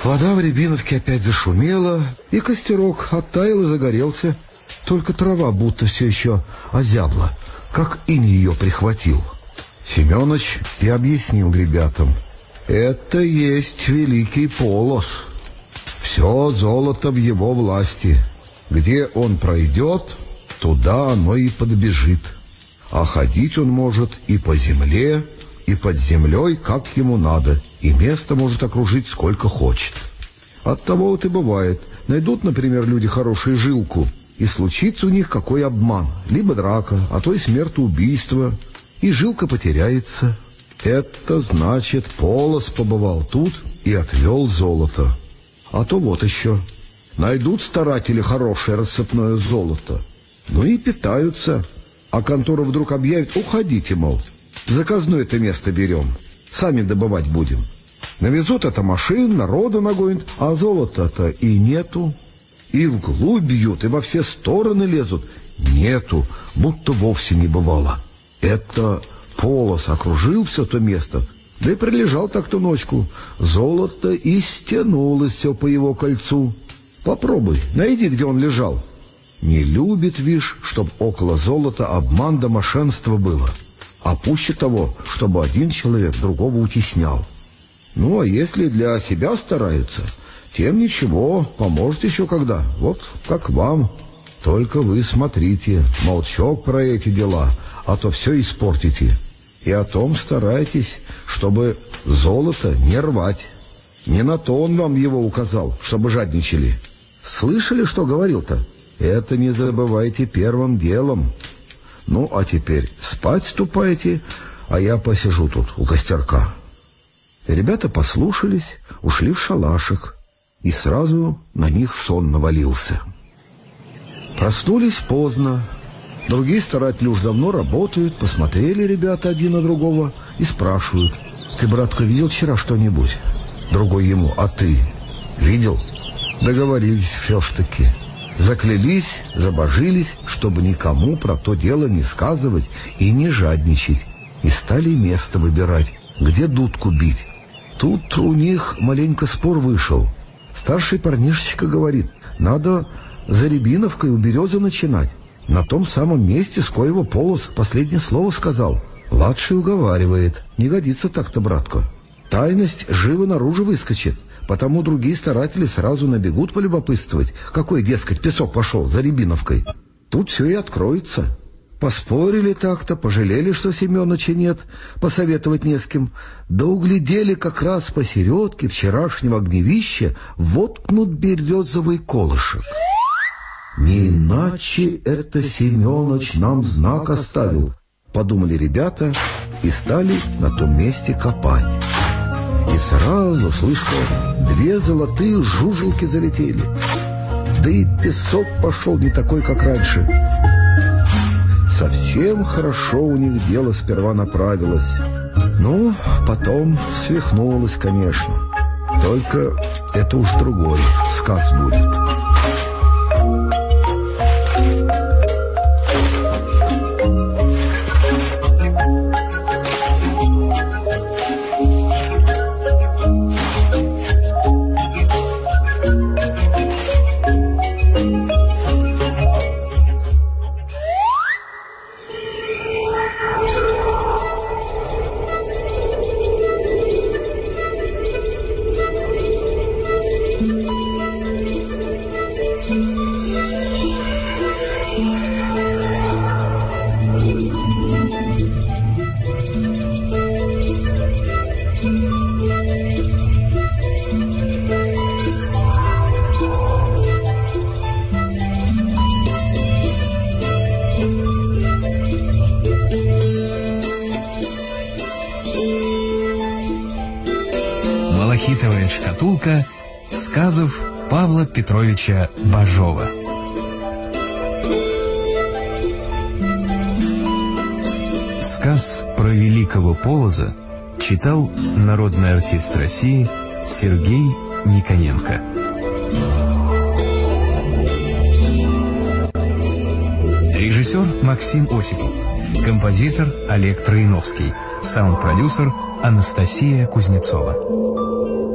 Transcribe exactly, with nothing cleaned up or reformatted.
Вода в Рябиновке опять зашумела, и костерок оттаял и загорелся. Только трава будто все еще озябла, как инь ее прихватил. Семеныч и объяснил ребятам: это есть великий Полос. Все золото в его власти. Где он пройдет, туда оно и подбежит. А ходить он может и по земле, и под землей, как ему надо, и место может окружить сколько хочет. Оттого вот и бывает, найдут, например, люди хорошую жилку, и случится у них какой обман, либо драка, а то и смертоубийство, и жилка потеряется. Это значит, Полос побывал тут и отвел золото. А то вот еще, найдут старатели хорошее рассыпное золото, ну и питаются, а контора вдруг объявит: уходите, мол, заказное это место берем, сами добывать будем. Навезут это машин, народу нагонят, а золота-то и нету. И вглубь бьют, и во все стороны лезут. Нету, будто вовсе не бывало. Это Полос окружил все то место, да и прилежал так-то ночку. Золото и стянулось все по его кольцу. Попробуй, найди, где он лежал. Не любит, вишь, чтоб около золота обман да мошенство было. А пуще того, чтобы один человек другого утеснял. Ну, а если для себя стараются, тем ничего, поможет еще когда, вот как вам. Только вы смотрите, молчок про эти дела, а то все испортите. И о том старайтесь, чтобы золото не рвать. Не на то он вам его указал, чтобы жадничали. Слышали, что говорил-то? Это не забывайте первым делом. Ну, а теперь спать ступайте, а я посижу тут у костерка. Ребята послушались, ушли в шалашик, и сразу на них сон навалился. Проснулись поздно. Другие старатели уж давно работают. Посмотрели ребята один на другого и спрашивают: ты, братка, видел вчера что-нибудь? Другой ему: а ты видел? Договорились все ж таки. Заклялись, забожились, чтобы никому про то дело не сказывать и не жадничать. И стали место выбирать, где дудку бить. Тут у них маленько спор вышел. Старший парнишечка говорит: надо за Рябиновкой у березы начинать. На том самом месте, с коего Полос последнее слово сказал. Младший уговаривает: не годится так-то, братка. Тайность живо наружу выскочит, потому другие старатели сразу набегут полюбопытствовать, какой, дескать, песок пошел за Рябиновкой. Тут все и откроется. Поспорили так-то, пожалели, что Семеныча нет, посоветовать не с кем, да углядели как раз посередке вчерашнего огневища воткнут березовый колышек. Не иначе это Семеныч нам знак оставил, подумали ребята и стали на том месте копать. И сразу, слышно, две золотые жужелки залетели. Да и песок пошел не такой, как раньше. Совсем хорошо у них дело сперва направилось. Ну, потом свихнулось, конечно. Только это уж другой сказ будет. Малахитовая шкатулка сказов Павла Петровича Бажова. Сказ про великого Полоза читал народный артист России Сергей Никоненко. Режиссер Максим Осипов. Композитор Олег Троиновский. Саунд-продюсер Анастасия Кузнецова.